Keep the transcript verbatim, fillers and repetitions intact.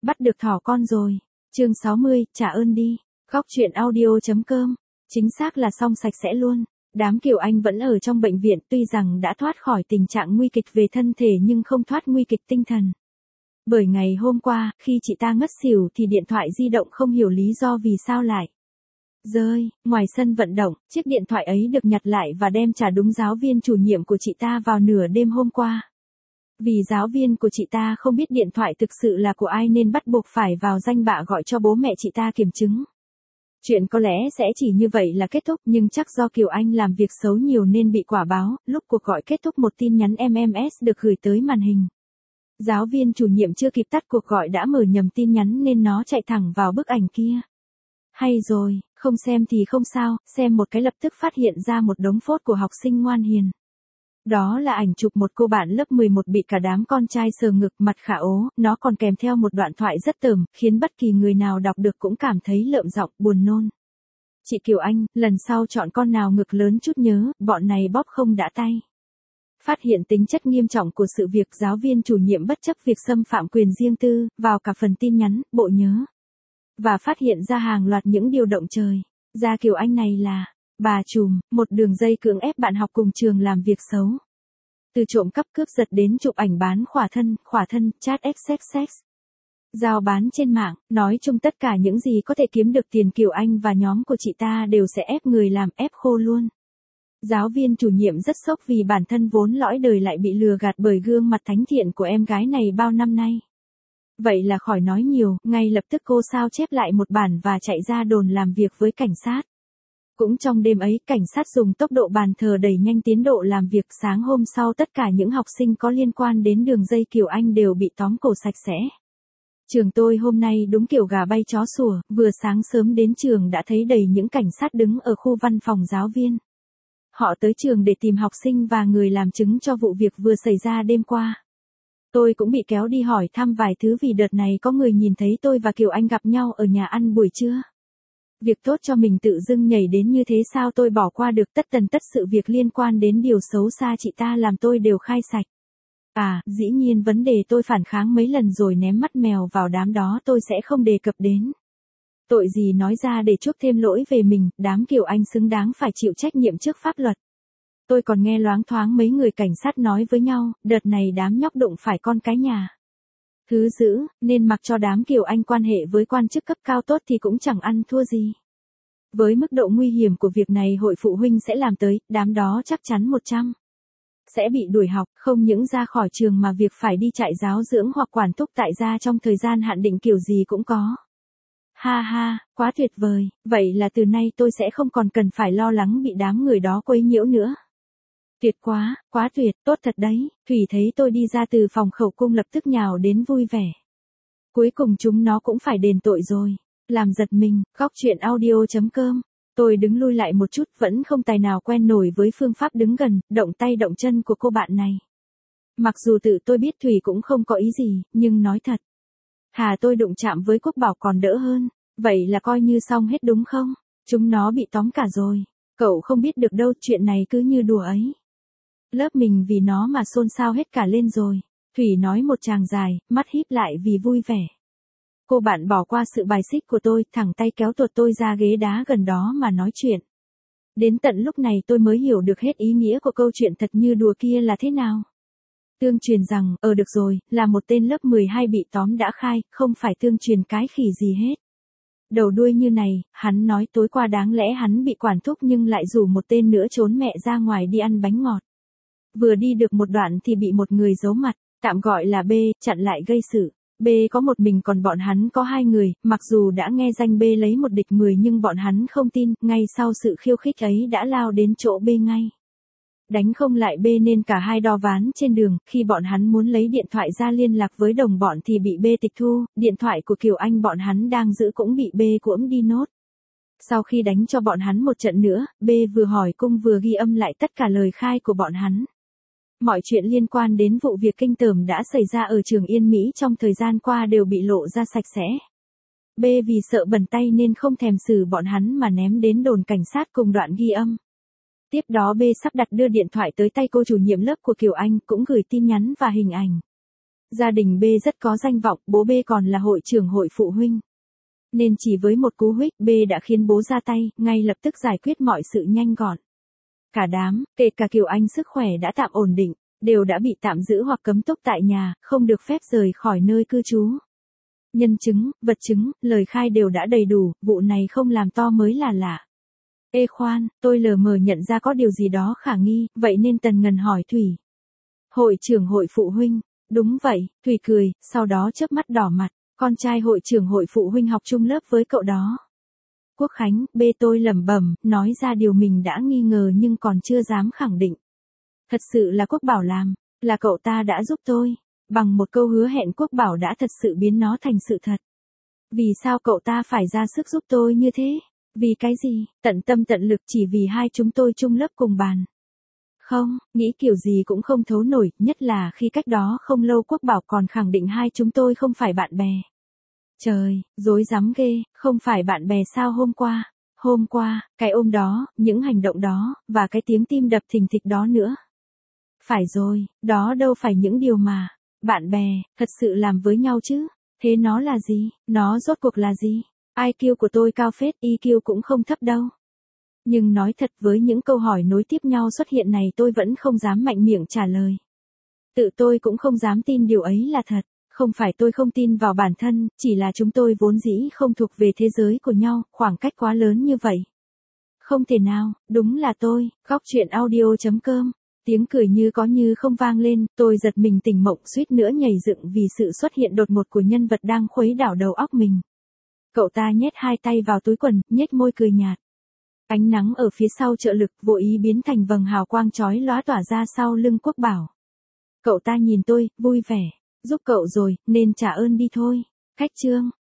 Bắt được thỏ con rồi. Chương sáu mươi, trả ơn đi. Góc truyện audio chấm com. Chính xác là xong sạch sẽ luôn. Đám Kiều Anh vẫn ở trong bệnh viện, tuy rằng đã thoát khỏi tình trạng nguy kịch về thân thể nhưng không thoát nguy kịch tinh thần. Bởi ngày hôm qua, khi chị ta ngất xỉu thì điện thoại di động không hiểu lý do vì sao lại rơi. Ngoài sân vận động, chiếc điện thoại ấy được nhặt lại và đem trả đúng giáo viên chủ nhiệm của chị ta vào nửa đêm hôm qua. Vì giáo viên của chị ta không biết điện thoại thực sự là của ai nên bắt buộc phải vào danh bạ gọi cho bố mẹ chị ta kiểm chứng. Chuyện có lẽ sẽ chỉ như vậy là kết thúc, nhưng chắc do Kiều Anh làm việc xấu nhiều nên bị quả báo. Lúc cuộc gọi kết thúc, một tin nhắn em em ét được gửi tới màn hình. Giáo viên chủ nhiệm chưa kịp tắt cuộc gọi đã mở nhầm tin nhắn nên nó chạy thẳng vào bức ảnh kia. Hay rồi, không xem thì không sao, xem một cái lập tức phát hiện ra một đống phốt của học sinh ngoan hiền. Đó là ảnh chụp một cô bạn lớp mười một bị cả đám con trai sờ ngực, mặt khả ố, nó còn kèm theo một đoạn thoại rất tởm, khiến bất kỳ người nào đọc được cũng cảm thấy lợm giọng, buồn nôn. Chị Kiều Anh, lần sau chọn con nào ngực lớn chút nhớ, bọn này bóp không đã tay. Phát hiện tính chất nghiêm trọng của sự việc, giáo viên chủ nhiệm bất chấp việc xâm phạm quyền riêng tư, vào cả phần tin nhắn, bộ nhớ. Và phát hiện ra hàng loạt những điều động trời. Ra Kiều Anh này là bà trùm, một đường dây cưỡng ép bạn học cùng trường làm việc xấu. Từ trộm cắp cướp giật đến chụp ảnh bán khỏa thân, khỏa thân, chat sex sex. Giao bán trên mạng, nói chung tất cả những gì có thể kiếm được tiền Kiều Anh và nhóm của chị ta đều sẽ ép người làm, ép khô luôn. Giáo viên chủ nhiệm rất sốc vì bản thân vốn lõi đời lại bị lừa gạt bởi gương mặt thánh thiện của em gái này bao năm nay. Vậy là khỏi nói nhiều, ngay lập tức cô sao chép lại một bản và chạy ra đồn làm việc với cảnh sát. Cũng trong đêm ấy, cảnh sát dùng tốc độ bàn thờ đẩy nhanh tiến độ làm việc. Sáng hôm sau tất cả những học sinh có liên quan đến đường dây Kiều Anh đều bị tóm cổ sạch sẽ. Trường tôi hôm nay đúng kiểu gà bay chó sủa, vừa sáng sớm đến trường đã thấy đầy những cảnh sát đứng ở khu văn phòng giáo viên. Họ tới trường để tìm học sinh và người làm chứng cho vụ việc vừa xảy ra đêm qua. Tôi cũng bị kéo đi hỏi thăm vài thứ vì đợt này có người nhìn thấy tôi và Kiều Anh gặp nhau ở nhà ăn buổi trưa. Việc tốt cho mình tự dưng nhảy đến như thế sao tôi bỏ qua được, tất tần tất sự việc liên quan đến điều xấu xa chị ta làm tôi đều khai sạch. À, dĩ nhiên vấn đề tôi phản kháng mấy lần rồi ném mắt mèo vào đám đó tôi sẽ không đề cập đến. Tội gì nói ra để chuốc thêm lỗi về mình, đám Kiều Anh xứng đáng phải chịu trách nhiệm trước pháp luật. Tôi còn nghe loáng thoáng mấy người cảnh sát nói với nhau, đợt này đám nhóc đụng phải con cái nhà thứ dữ, nên mặc cho đám Kiều Anh quan hệ với quan chức cấp cao tốt thì cũng chẳng ăn thua gì. Với mức độ nguy hiểm của việc này hội phụ huynh sẽ làm tới, đám đó chắc chắn một trăm sẽ bị đuổi học, không những ra khỏi trường mà việc phải đi trại giáo dưỡng hoặc quản thúc tại gia trong thời gian hạn định kiểu gì cũng có. Ha ha, quá tuyệt vời, vậy là từ nay tôi sẽ không còn cần phải lo lắng bị đám người đó quấy nhiễu nữa. Tuyệt quá, quá tuyệt, tốt thật đấy. Thủy thấy tôi đi ra từ phòng khẩu cung lập tức nhào đến vui vẻ. Cuối cùng chúng nó cũng phải đền tội rồi. Làm giật mình, góc truyện audio chấm com. Tôi đứng lui lại một chút, vẫn không tài nào quen nổi với phương pháp đứng gần, động tay động chân của cô bạn này. Mặc dù tự tôi biết Thủy cũng không có ý gì, nhưng nói thật. Hà tôi đụng chạm với Quốc Bảo còn đỡ hơn. Vậy là coi như xong hết đúng không? Chúng nó bị tóm cả rồi. Cậu không biết được đâu, chuyện này cứ như đùa ấy. Lớp mình vì nó mà xôn xao hết cả lên rồi. Thủy nói một tràng dài, mắt híp lại vì vui vẻ. Cô bạn bỏ qua sự bài xích của tôi, thẳng tay kéo tuột tôi ra ghế đá gần đó mà nói chuyện. Đến tận lúc này tôi mới hiểu được hết ý nghĩa của câu chuyện thật như đùa kia là thế nào. Tương truyền rằng, ờ được rồi, là một tên lớp mười hai bị tóm đã khai, không phải tương truyền cái khỉ gì hết. Đầu đuôi như này, hắn nói tối qua đáng lẽ hắn bị quản thúc nhưng lại rủ một tên nữa trốn mẹ ra ngoài đi ăn bánh ngọt. Vừa đi được một đoạn thì bị một người giấu mặt, tạm gọi là B, chặn lại gây sự. B có một mình còn bọn hắn có hai người, mặc dù đã nghe danh B lấy một địch mười nhưng bọn hắn không tin, ngay sau sự khiêu khích ấy đã lao đến chỗ B ngay. Đánh không lại B nên cả hai đo ván trên đường, khi bọn hắn muốn lấy điện thoại ra liên lạc với đồng bọn thì bị B tịch thu, điện thoại của Kiều Anh bọn hắn đang giữ cũng bị B cuỗm đi nốt. Sau khi đánh cho bọn hắn một trận nữa, B vừa hỏi cung vừa ghi âm lại tất cả lời khai của bọn hắn. Mọi chuyện liên quan đến vụ việc kinh tởm đã xảy ra ở trường Yên Mỹ trong thời gian qua đều bị lộ ra sạch sẽ. B vì sợ bẩn tay nên không thèm xử bọn hắn mà ném đến đồn cảnh sát cùng đoạn ghi âm. Tiếp đó B sắp đặt đưa điện thoại tới tay cô chủ nhiệm lớp của Kiều Anh, cũng gửi tin nhắn và hình ảnh. Gia đình B rất có danh vọng, bố B còn là hội trưởng hội phụ huynh. Nên chỉ với một cú huých B đã khiến bố ra tay, ngay lập tức giải quyết mọi sự nhanh gọn. Cả đám, kể cả Kiều Anh sức khỏe đã tạm ổn định, đều đã bị tạm giữ hoặc cấm túc tại nhà, không được phép rời khỏi nơi cư trú. Nhân chứng, vật chứng, lời khai đều đã đầy đủ, vụ này không làm to mới là lạ. Ê khoan, tôi lờ mờ nhận ra có điều gì đó khả nghi, vậy nên tần ngần hỏi Thủy. Hội trưởng hội phụ huynh, đúng vậy, Thủy cười, sau đó chớp mắt đỏ mặt, con trai hội trưởng hội phụ huynh học chung lớp với cậu đó. Quốc Khánh, B tôi lẩm bẩm, nói ra điều mình đã nghi ngờ nhưng còn chưa dám khẳng định. Thật sự là Quốc Bảo làm, là cậu ta đã giúp tôi. Bằng một câu hứa hẹn Quốc Bảo đã thật sự biến nó thành sự thật. Vì sao cậu ta phải ra sức giúp tôi như thế? Vì cái gì? Tận tâm tận lực chỉ vì hai chúng tôi chung lớp cùng bàn. Không, nghĩ kiểu gì cũng không thấu nổi, nhất là khi cách đó không lâu Quốc Bảo còn khẳng định hai chúng tôi không phải bạn bè. Trời, dối rắm ghê, không phải bạn bè sao hôm qua? Hôm qua, cái ôm đó, những hành động đó, và cái tiếng tim đập thình thịch đó nữa. Phải rồi, đó đâu phải những điều mà bạn bè thật sự làm với nhau chứ. Thế nó là gì? Nó rốt cuộc là gì? i kiu của tôi cao phết, i kiu cũng không thấp đâu. Nhưng nói thật với những câu hỏi nối tiếp nhau xuất hiện này tôi vẫn không dám mạnh miệng trả lời. Tự tôi cũng không dám tin điều ấy là thật. Không phải tôi không tin vào bản thân, chỉ là chúng tôi vốn dĩ không thuộc về thế giới của nhau, khoảng cách quá lớn như vậy. Không thể nào, đúng là tôi, góc chuyện audio chấm com. Tiếng cười như có như không vang lên, tôi giật mình tỉnh mộng suýt nữa nhảy dựng vì sự xuất hiện đột ngột của nhân vật đang khuấy đảo đầu óc mình. Cậu ta nhét hai tay vào túi quần, nhếch môi cười nhạt. Ánh nắng ở phía sau trợ lực vô ý biến thành vầng hào quang chói lóa tỏa ra sau lưng Quốc Bảo. Cậu ta nhìn tôi, vui vẻ. Giúp cậu rồi, nên trả ơn đi thôi. Cách chương.